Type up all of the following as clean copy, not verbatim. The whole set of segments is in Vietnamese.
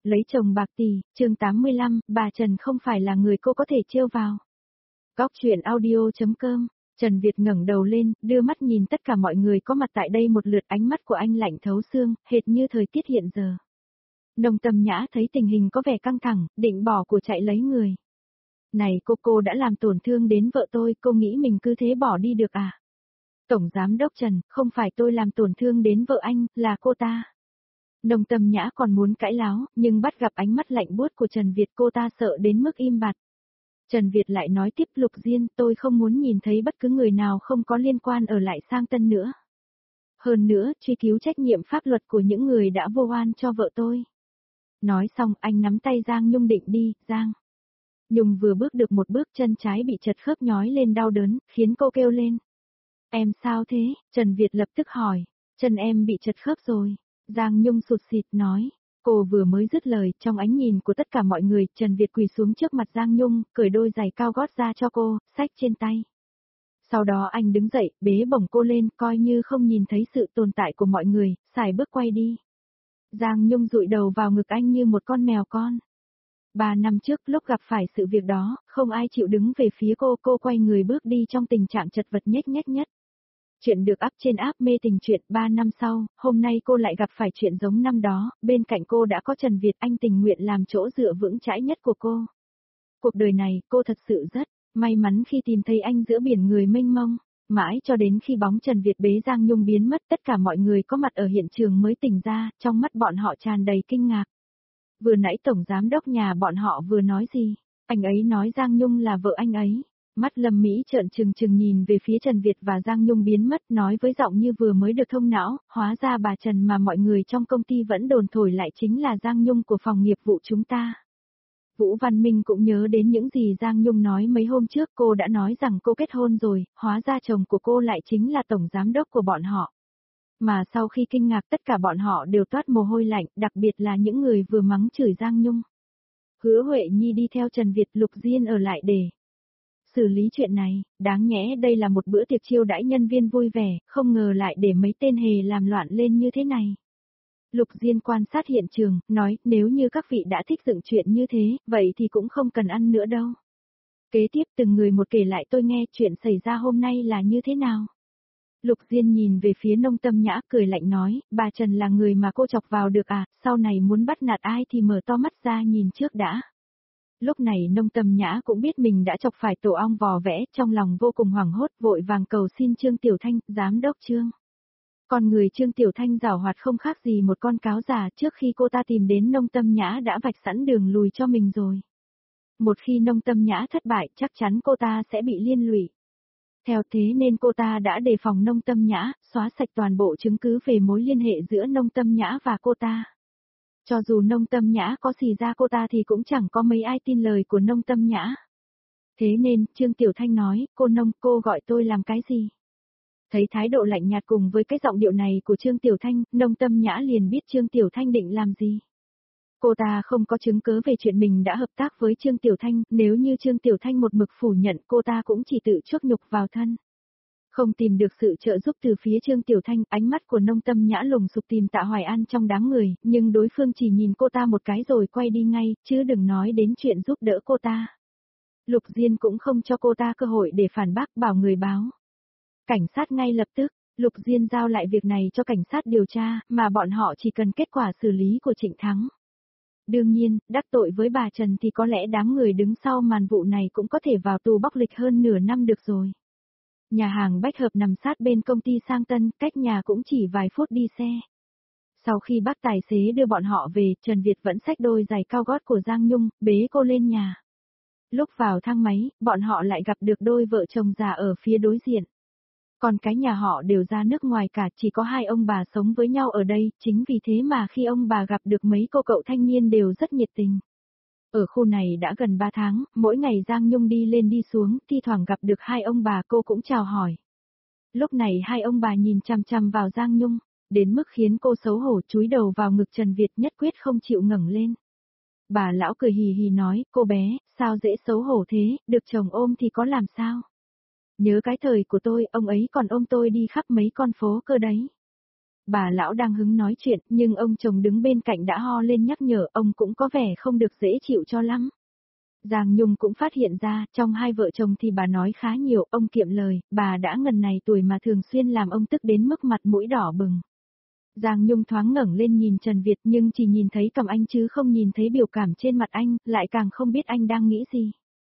Lấy chồng bạc tỷ, chương 85, bà Trần không phải là người cô có thể trêu vào. Góc truyện audio.com, Trần Việt ngẩng đầu lên, đưa mắt nhìn tất cả mọi người có mặt tại đây một lượt, ánh mắt của anh lạnh thấu xương, hệt như thời tiết hiện giờ. Nông Tâm Nhã thấy tình hình có vẻ căng thẳng, định bỏ của chạy lấy người. Này cô đã làm tổn thương đến vợ tôi, cô nghĩ mình cứ thế bỏ đi được à? Tổng Giám đốc Trần, không phải tôi làm tổn thương đến vợ anh, là cô ta. Nông Tâm Nhã còn muốn cãi láo, nhưng bắt gặp ánh mắt lạnh buốt của Trần Việt, cô ta sợ đến mức im bặt. Trần Việt lại nói tiếp, Lục Diên, tôi không muốn nhìn thấy bất cứ người nào không có liên quan ở lại Sang Tân nữa. Hơn nữa, truy cứu trách nhiệm pháp luật của những người đã vô oan cho vợ tôi. Nói xong, anh nắm tay Giang Nhung định đi, Giang. Nhung vừa bước được một bước, chân trái bị chật khớp nhói lên đau đớn, khiến cô kêu lên. Em sao thế? Trần Việt lập tức hỏi. Chân em bị chật khớp rồi. Giang Nhung sụt sịt nói. Cô vừa mới dứt lời, trong ánh nhìn của tất cả mọi người, Trần Việt quỳ xuống trước mặt Giang Nhung, cởi đôi giày cao gót ra cho cô, xách trên tay. Sau đó anh đứng dậy, bế bổng cô lên, coi như không nhìn thấy sự tồn tại của mọi người, xài bước quay đi. Giang Nhung dụi đầu vào ngực anh như một con mèo con. 3 năm trước, lúc gặp phải sự việc đó, không ai chịu đứng về phía cô quay người bước đi trong tình trạng chật vật nhếch nhác nhất. Chuyện được up trên app mê tình chuyện. 3 năm sau, hôm nay cô lại gặp phải chuyện giống năm đó, bên cạnh cô đã có Trần Việt, anh tình nguyện làm chỗ dựa vững chãi nhất của cô. Cuộc đời này, cô thật sự rất may mắn khi tìm thấy anh giữa biển người mênh mông. Mãi cho đến khi bóng Trần Việt bế Giang Nhung biến mất, tất cả mọi người có mặt ở hiện trường mới tỉnh ra, trong mắt bọn họ tràn đầy kinh ngạc. Vừa nãy Tổng Giám đốc nhà bọn họ vừa nói gì? Anh ấy nói Giang Nhung là vợ anh ấy. Mắt Lâm Mỹ trợn trừng nhìn về phía Trần Việt và Giang Nhung biến mất, nói với giọng như vừa mới được thông não, hóa ra bà Trần mà mọi người trong công ty vẫn đồn thổi lại chính là Giang Nhung của phòng nghiệp vụ chúng ta. Vũ Văn Minh cũng nhớ đến những gì Giang Nhung nói mấy hôm trước, cô đã nói rằng cô kết hôn rồi, hóa ra chồng của cô lại chính là Tổng Giám đốc của bọn họ. Mà sau khi kinh ngạc tất cả bọn họ đều toát mồ hôi lạnh, đặc biệt là những người vừa mắng chửi Giang Nhung. Hứa Huệ Nhi đi theo Trần Việt, Lục Diên ở lại để xử lý chuyện này, đáng nhẽ đây là một bữa tiệc chiêu đãi nhân viên vui vẻ, không ngờ lại để mấy tên hề làm loạn lên như thế này. Lục Diên quan sát hiện trường, nói, nếu như các vị đã thích dựng chuyện như thế, vậy thì cũng không cần ăn nữa đâu. Kế tiếp từng người một kể lại tôi nghe chuyện xảy ra hôm nay là như thế nào. Lục Diên nhìn về phía Nông Tâm Nhã cười lạnh nói, bà Trần là người mà cô chọc vào được à, sau này muốn bắt nạt ai thì mở to mắt ra nhìn trước đã. Lúc này Nông Tâm Nhã cũng biết mình đã chọc phải tổ ong vò vẽ, trong lòng vô cùng hoảng hốt, vội vàng cầu xin Trương Tiểu Thanh, Giám đốc Trương. Còn người Trương Tiểu Thanh giảo hoạt không khác gì một con cáo già, trước khi cô ta tìm đến Nông Tâm Nhã đã vạch sẵn đường lùi cho mình rồi. Một khi Nông Tâm Nhã thất bại, chắc chắn cô ta sẽ bị liên lụy. Theo thế nên cô ta đã đề phòng Nông Tâm Nhã, xóa sạch toàn bộ chứng cứ về mối liên hệ giữa Nông Tâm Nhã và cô ta. Cho dù Nông Tâm Nhã có xì ra cô ta thì cũng chẳng có mấy ai tin lời của Nông Tâm Nhã. Thế nên, Trương Tiểu Thanh nói, cô Nông, cô gọi tôi làm cái gì? Thấy thái độ lạnh nhạt cùng với cái giọng điệu này của Trương Tiểu Thanh, Nông Tâm Nhã liền biết Trương Tiểu Thanh định làm gì. Cô ta không có chứng cứ về chuyện mình đã hợp tác với Trương Tiểu Thanh, nếu như Trương Tiểu Thanh một mực phủ nhận cô ta cũng chỉ tự chuốc nhục vào thân. Không tìm được sự trợ giúp từ phía Trương Tiểu Thanh, ánh mắt của Nông Tâm Nhã lùng sục tìm Tạ Hoài An trong đám người, nhưng đối phương chỉ nhìn cô ta một cái rồi quay đi ngay, chứ đừng nói đến chuyện giúp đỡ cô ta. Lục Diên cũng không cho cô ta cơ hội để phản bác, bảo người báo. Cảnh sát ngay lập tức, Lục Diên giao lại việc này cho cảnh sát điều tra, mà bọn họ chỉ cần kết quả xử lý của Trịnh Thắng. Đương nhiên, đắc tội với bà Trần thì có lẽ đám người đứng sau màn vụ này cũng có thể vào tù bóc lịch hơn nửa năm được rồi. Nhà hàng Bách Hợp nằm sát bên công ty Sang Tân, cách nhà cũng chỉ vài phút đi xe. Sau khi bác tài xế đưa bọn họ về, Trần Việt vẫn xách đôi giày cao gót của Giang Nhung, bế cô lên nhà. Lúc vào thang máy, bọn họ lại gặp được đôi vợ chồng già ở phía đối diện. Còn cái nhà họ đều ra nước ngoài cả, chỉ có hai ông bà sống với nhau ở đây, chính vì thế mà khi ông bà gặp được mấy cô cậu thanh niên đều rất nhiệt tình. Ở khu này đã gần 3 tháng, mỗi ngày Giang Nhung đi lên đi xuống, thi thoảng gặp được hai ông bà cô cũng chào hỏi. Lúc này hai ông bà nhìn chằm chằm vào Giang Nhung, đến mức khiến cô xấu hổ chúi đầu vào ngực Trần Việt, nhất quyết không chịu ngẩng lên. Bà lão cười hì hì nói, cô bé, sao dễ xấu hổ thế, được chồng ôm thì có làm sao? Nhớ cái thời của tôi, ông ấy còn ôm tôi đi khắp mấy con phố cơ đấy. bà lão đang hứng nói chuyện, nhưng ông chồng đứng bên cạnh đã ho lên nhắc nhở, ông cũng có vẻ không được dễ chịu cho lắm. Giang Nhung cũng phát hiện ra, trong hai vợ chồng thì bà nói khá nhiều, ông kiệm lời, bà đã ngần này tuổi mà thường xuyên làm ông tức đến mức mặt mũi đỏ bừng. Giang Nhung thoáng ngẩng lên nhìn Trần Việt nhưng chỉ nhìn thấy cầm anh chứ không nhìn thấy biểu cảm trên mặt anh, lại càng không biết anh đang nghĩ gì.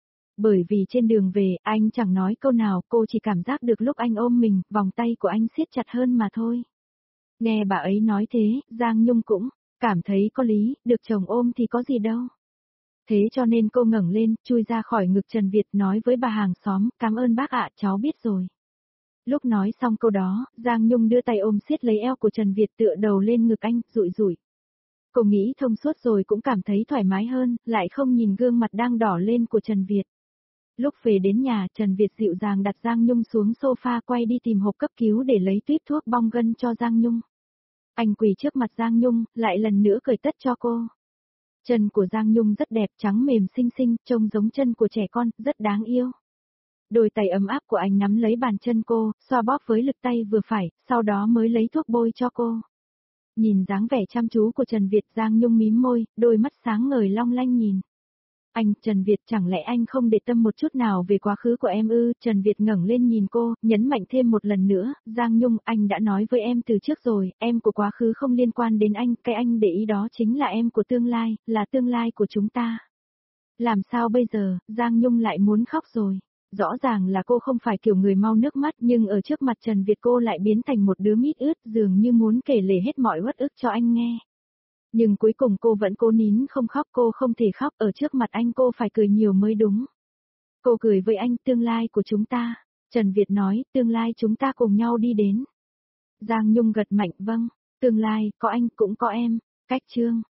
Bởi vì trên đường về, anh chẳng nói câu nào, cô chỉ cảm giác được lúc anh ôm mình, vòng tay của anh siết chặt hơn mà thôi. Nghe bà ấy nói thế, Giang Nhung cũng cảm thấy có lý, được chồng ôm thì có gì đâu. Thế cho nên cô ngẩng lên, chui ra khỏi ngực Trần Việt nói với bà hàng xóm, cảm ơn bác ạ, cháu biết rồi. Lúc nói xong câu đó, Giang Nhung đưa tay ôm siết lấy eo của Trần Việt tựa đầu lên ngực anh, rụi rụi. Cô nghĩ thông suốt rồi cũng cảm thấy thoải mái hơn, lại không nhìn gương mặt đang đỏ lên của Trần Việt. Lúc về đến nhà, Trần Việt dịu dàng đặt Giang Nhung xuống sofa quay đi tìm hộp cấp cứu để lấy tuýp thuốc bong gân cho Giang Nhung. Anh quỳ trước mặt Giang Nhung, lại lần nữa cởi tất cho cô. Chân của Giang Nhung rất đẹp, trắng mềm xinh xinh, trông giống chân của trẻ con, rất đáng yêu. Đôi tay ấm áp của anh nắm lấy bàn chân cô, xoa bóp với lực tay vừa phải, sau đó mới lấy thuốc bôi cho cô. Nhìn dáng vẻ chăm chú của Trần Việt, Giang Nhung mím môi, đôi mắt sáng ngời long lanh nhìn. Anh, Trần Việt, chẳng lẽ anh không để tâm một chút nào về quá khứ của em ư? Trần Việt ngẩng lên nhìn cô, nhấn mạnh thêm một lần nữa, Giang Nhung, anh đã nói với em từ trước rồi, em của quá khứ không liên quan đến anh, cái anh để ý đó chính là em của tương lai, là tương lai của chúng ta. Làm sao bây giờ, Giang Nhung lại muốn khóc rồi. Rõ ràng là cô không phải kiểu người mau nước mắt nhưng ở trước mặt Trần Việt cô lại biến thành một đứa mít ướt dường như muốn kể lể hết mọi uất ức cho anh nghe. Nhưng cuối cùng cô vẫn cố nín không khóc, cô không thể khóc, ở trước mặt anh cô phải cười nhiều mới đúng. Cô cười với anh, tương lai của chúng ta. Trần Việt nói, tương lai chúng ta cùng nhau đi đến. Giang Nhung gật mạnh, vâng, tương lai, có anh cũng có em. Cách chương.